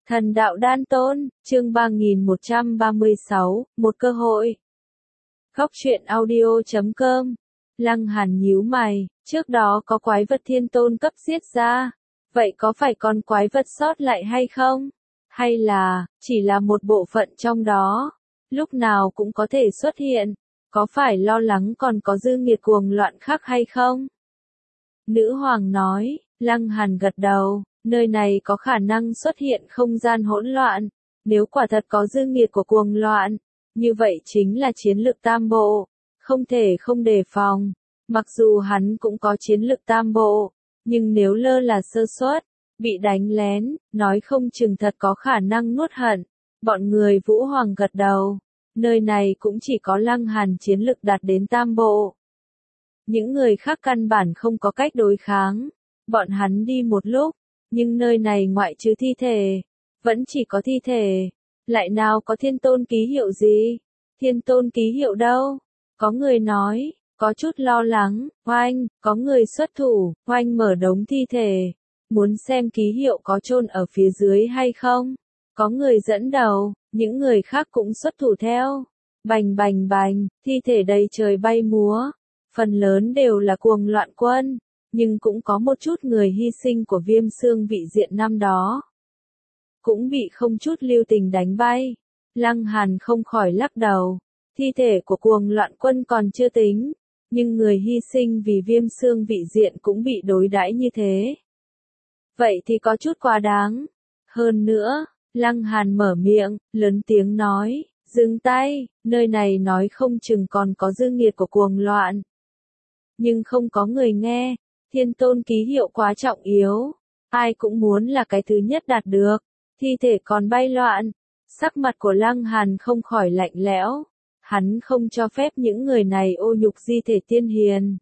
Thần đạo đan tôn, chương 3136, một cơ hội. Góc truyện audio.com. Lăng Hàn nhíu mày, trước đó có quái vật thiên tôn cấp giết ra, vậy có phải còn quái vật sót lại hay không? Hay là, chỉ là một bộ phận trong đó, lúc nào cũng có thể xuất hiện, có phải lo lắng còn có dư nghiệt cuồng loạn khác hay không? Nữ hoàng nói, Lăng Hàn gật đầu. Nơi này có khả năng xuất hiện không gian hỗn loạn, nếu quả thật có dư nghiệt của cuồng loạn, như vậy chính là chiến lực tam bộ, không thể không đề phòng. Mặc dù hắn cũng có chiến lực tam bộ, nhưng nếu lơ là sơ suất, bị đánh lén, nói không chừng thật có khả năng nuốt hận. Bọn người Vũ Hoàng gật đầu, nơi này cũng chỉ có Lăng Hàn chiến lực đạt đến tam bộ. Những người khác căn bản không có cách đối kháng, bọn hắn đi một lúc. Nhưng nơi này ngoại trừ thi thể, vẫn chỉ có thi thể, lại nào có thiên tôn ký hiệu gì? Thiên tôn ký hiệu đâu? Có người nói, có chút lo lắng, oanh, có người xuất thủ, oanh mở đống thi thể, muốn xem ký hiệu có chôn ở phía dưới hay không? Có người dẫn đầu, những người khác cũng xuất thủ theo. Bành bành bành, thi thể đầy trời bay múa, phần lớn đều là cuồng loạn quân. Nhưng cũng có một chút người hy sinh của Viêm Xương vị diện năm đó. Cũng bị không chút lưu tình đánh bay. Lăng Hàn không khỏi lắc đầu. Thi thể của cuồng loạn quân còn chưa tính. Nhưng người hy sinh vì Viêm Xương vị diện cũng bị đối đãi như thế. Vậy thì có chút quá đáng. Hơn nữa, Lăng Hàn mở miệng, lớn tiếng nói, dừng tay, nơi này nói không chừng còn có dư nghiệt của cuồng loạn. Nhưng không có người nghe. Thiên tôn ký hiệu quá trọng yếu, ai cũng muốn là cái thứ nhất đạt được, thi thể còn bay loạn, sắc mặt của Lăng Hàn không khỏi lạnh lẽo, hắn không cho phép những người này ô nhục di thể tiên hiền.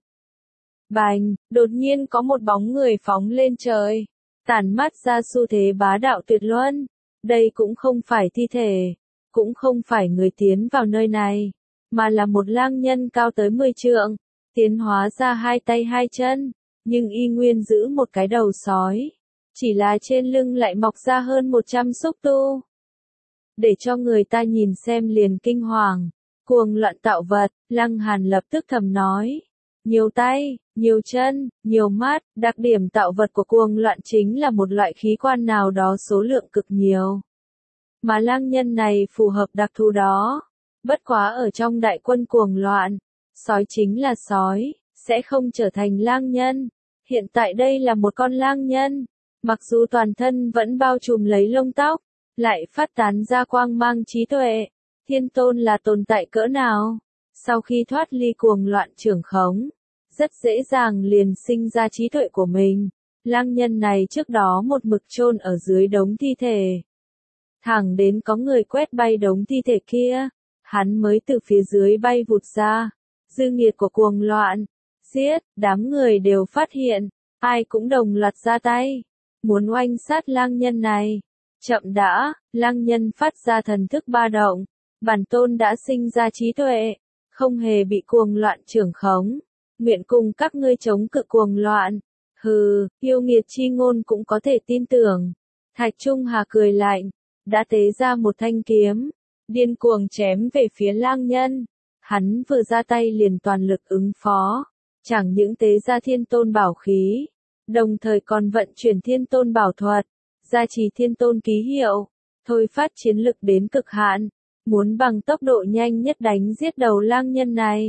Bành, đột nhiên có một bóng người phóng lên trời, tản mắt ra xu thế bá đạo tuyệt luân, đây cũng không phải thi thể, cũng không phải người tiến vào nơi này, mà là một lang nhân cao tới 10 trượng, tiến hóa ra hai tay hai chân. Nhưng y nguyên giữ một cái đầu sói, chỉ là trên lưng lại mọc ra hơn 100 xúc tu. Để cho người ta nhìn xem liền kinh hoàng, cuồng loạn tạo vật, Lăng Hàn lập tức thầm nói. Nhiều tay, nhiều chân, nhiều mắt, đặc điểm tạo vật của cuồng loạn chính là một loại khí quan nào đó số lượng cực nhiều. Mà lang nhân này phù hợp đặc thù đó. Bất quá ở trong đại quân cuồng loạn, sói chính là sói, sẽ không trở thành lang nhân. Hiện tại đây là một con lang nhân, mặc dù toàn thân vẫn bao trùm lấy lông tóc, lại phát tán ra quang mang trí tuệ. Thiên tôn là tồn tại cỡ nào? Sau khi thoát ly cuồng loạn trưởng khống, rất dễ dàng liền sinh ra trí tuệ của mình. Lang nhân này trước đó một mực chôn ở dưới đống thi thể. Thẳng đến có người quét bay đống thi thể kia, hắn mới từ phía dưới bay vụt ra. Dư nghiệt của cuồng loạn. Giết, đám người đều phát hiện, ai cũng đồng loạt ra tay, muốn oanh sát lang nhân này. Chậm đã, lang nhân phát ra thần thức ba động, bản tôn đã sinh ra trí tuệ, không hề bị cuồng loạn trưởng khống, nguyện cùng các ngươi chống cự cuồng loạn. Hừ, yêu nghiệt chi ngôn cũng có thể tin tưởng. Thạch Trung Hà cười lạnh, đã tế ra một thanh kiếm, điên cuồng chém về phía lang nhân. Hắn vừa ra tay liền toàn lực ứng phó. Chẳng những tế ra thiên tôn bảo khí, đồng thời còn vận chuyển thiên tôn bảo thuật, gia trì thiên tôn ký hiệu, thôi phát chiến lực đến cực hạn, muốn bằng tốc độ nhanh nhất đánh giết đầu lang nhân này.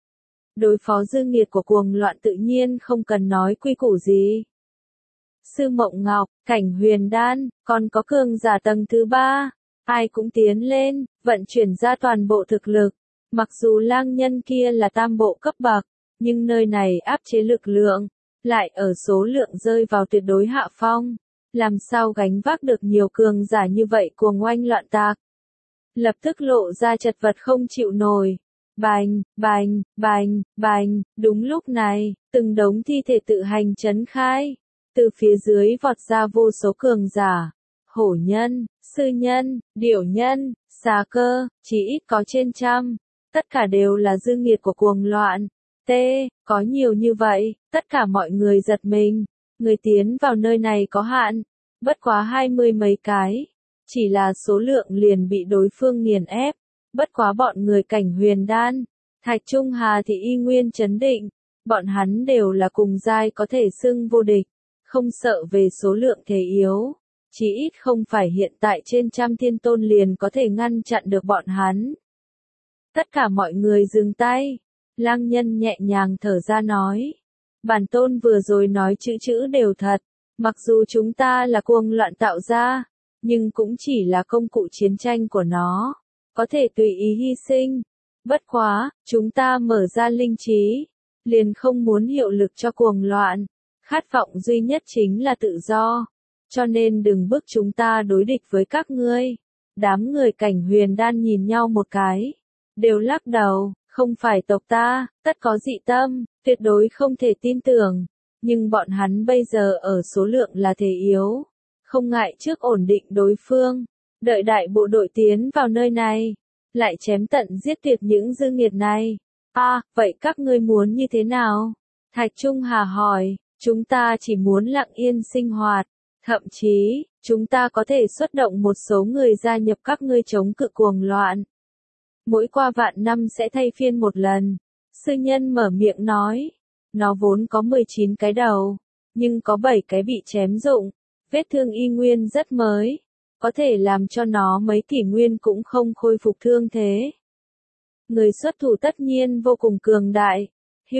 Đối phó dư nghiệt của cuồng loạn tự nhiên không cần nói quy củ gì. Sư Mộng Ngọc, Cảnh Huyền Đan, còn có cường giả tầng thứ 3, ai cũng tiến lên, vận chuyển ra toàn bộ thực lực, mặc dù lang nhân kia là tam bộ cấp bậc. Nhưng nơi này áp chế lực lượng, lại ở số lượng rơi vào tuyệt đối hạ phong. Làm sao gánh vác được nhiều cường giả như vậy cuồng oanh loạn tạc. Lập tức lộ ra chật vật không chịu nổi. Bành, bành, bành, bành, đúng lúc này, từng đống thi thể tự hành chấn khai. Từ phía dưới vọt ra vô số cường giả. Hổ nhân, sư nhân, điểu nhân, xà cơ, chỉ ít có trên trăm. Tất cả đều là dư nghiệt của cuồng loạn. Có nhiều như vậy, tất cả mọi người giật mình, người tiến vào nơi này có hạn, bất quá 20 mấy cái, chỉ là số lượng liền bị đối phương nghiền ép. Bất quá bọn người Cảnh Huyền Đan, Thạch Trung Hà thì y nguyên trấn định, bọn hắn đều là cùng giai có thể xưng vô địch, không sợ về số lượng thế yếu, chí ít không phải hiện tại trên trăm thiên tôn liền có thể ngăn chặn được bọn hắn. Tất cả mọi người dừng tay, Lăng Nhân nhẹ nhàng thở ra nói, bản tôn vừa rồi nói chữ đều thật, mặc dù chúng ta là cuồng loạn tạo ra, nhưng cũng chỉ là công cụ chiến tranh của nó, có thể tùy ý hy sinh. Bất quá, chúng ta mở ra linh trí, liền không muốn hiệu lực cho cuồng loạn, khát vọng duy nhất chính là tự do, cho nên đừng bức chúng ta đối địch với các ngươi. Đám người Cảnh Huyền Đan nhìn nhau một cái, đều lắc đầu, không phải tộc ta, tất có dị tâm, tuyệt đối không thể tin tưởng, nhưng bọn hắn bây giờ ở số lượng là thế yếu, không ngại trước ổn định đối phương, đợi đại bộ đội tiến vào nơi này, lại chém tận giết tuyệt những dư nghiệt này. Vậy các ngươi muốn như thế nào? Thạch Trung Hà hỏi, chúng ta chỉ muốn lặng yên sinh hoạt, thậm chí, chúng ta có thể xuất động một số người gia nhập các ngươi chống cự cuồng loạn. Mỗi qua vạn năm sẽ thay phiên một lần. Sư nhân mở miệng nói, nó vốn có 19 cái đầu, nhưng có 7 cái bị chém rụng, vết thương y nguyên rất mới, có thể làm cho nó mấy kỷ nguyên cũng không khôi phục thương thế. Người xuất thủ tất nhiên vô cùng cường đại,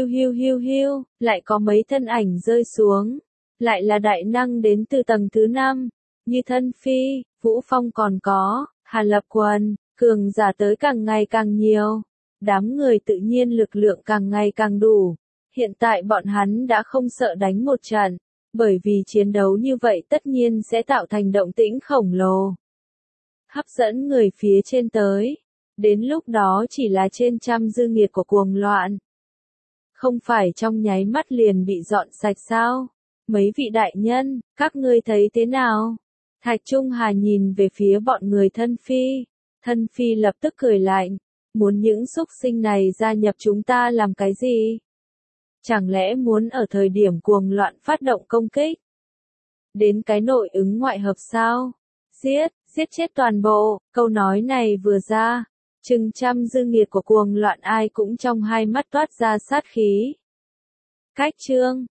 hiu, lại có mấy thân ảnh rơi xuống, lại là đại năng đến từ tầng thứ 5, như Thân Phi, Vũ Phong còn có, Hà Lập Quần, cường giả tới càng ngày càng nhiều, đám người tự nhiên lực lượng càng ngày càng đủ, hiện tại bọn hắn đã không sợ đánh một trận, bởi vì chiến đấu như vậy tất nhiên sẽ tạo thành động tĩnh khổng lồ, hấp dẫn người phía trên tới, đến lúc đó chỉ là trên trăm dư nghiệt của cuồng loạn. Không phải trong nháy mắt liền bị dọn sạch sao? Mấy vị đại nhân, các ngươi thấy thế nào? Thạch Trung Hà nhìn về phía bọn người Thân Phi lập tức cười lạnh, muốn những xúc sinh này gia nhập chúng ta làm cái gì? Chẳng lẽ muốn ở thời điểm cuồng loạn phát động công kích? Đến cái nội ứng ngoại hợp sao? Giết chết toàn bộ, câu nói này vừa ra, chừng trăm dư nghiệt của cuồng loạn ai cũng trong hai mắt toát ra sát khí. Cách chương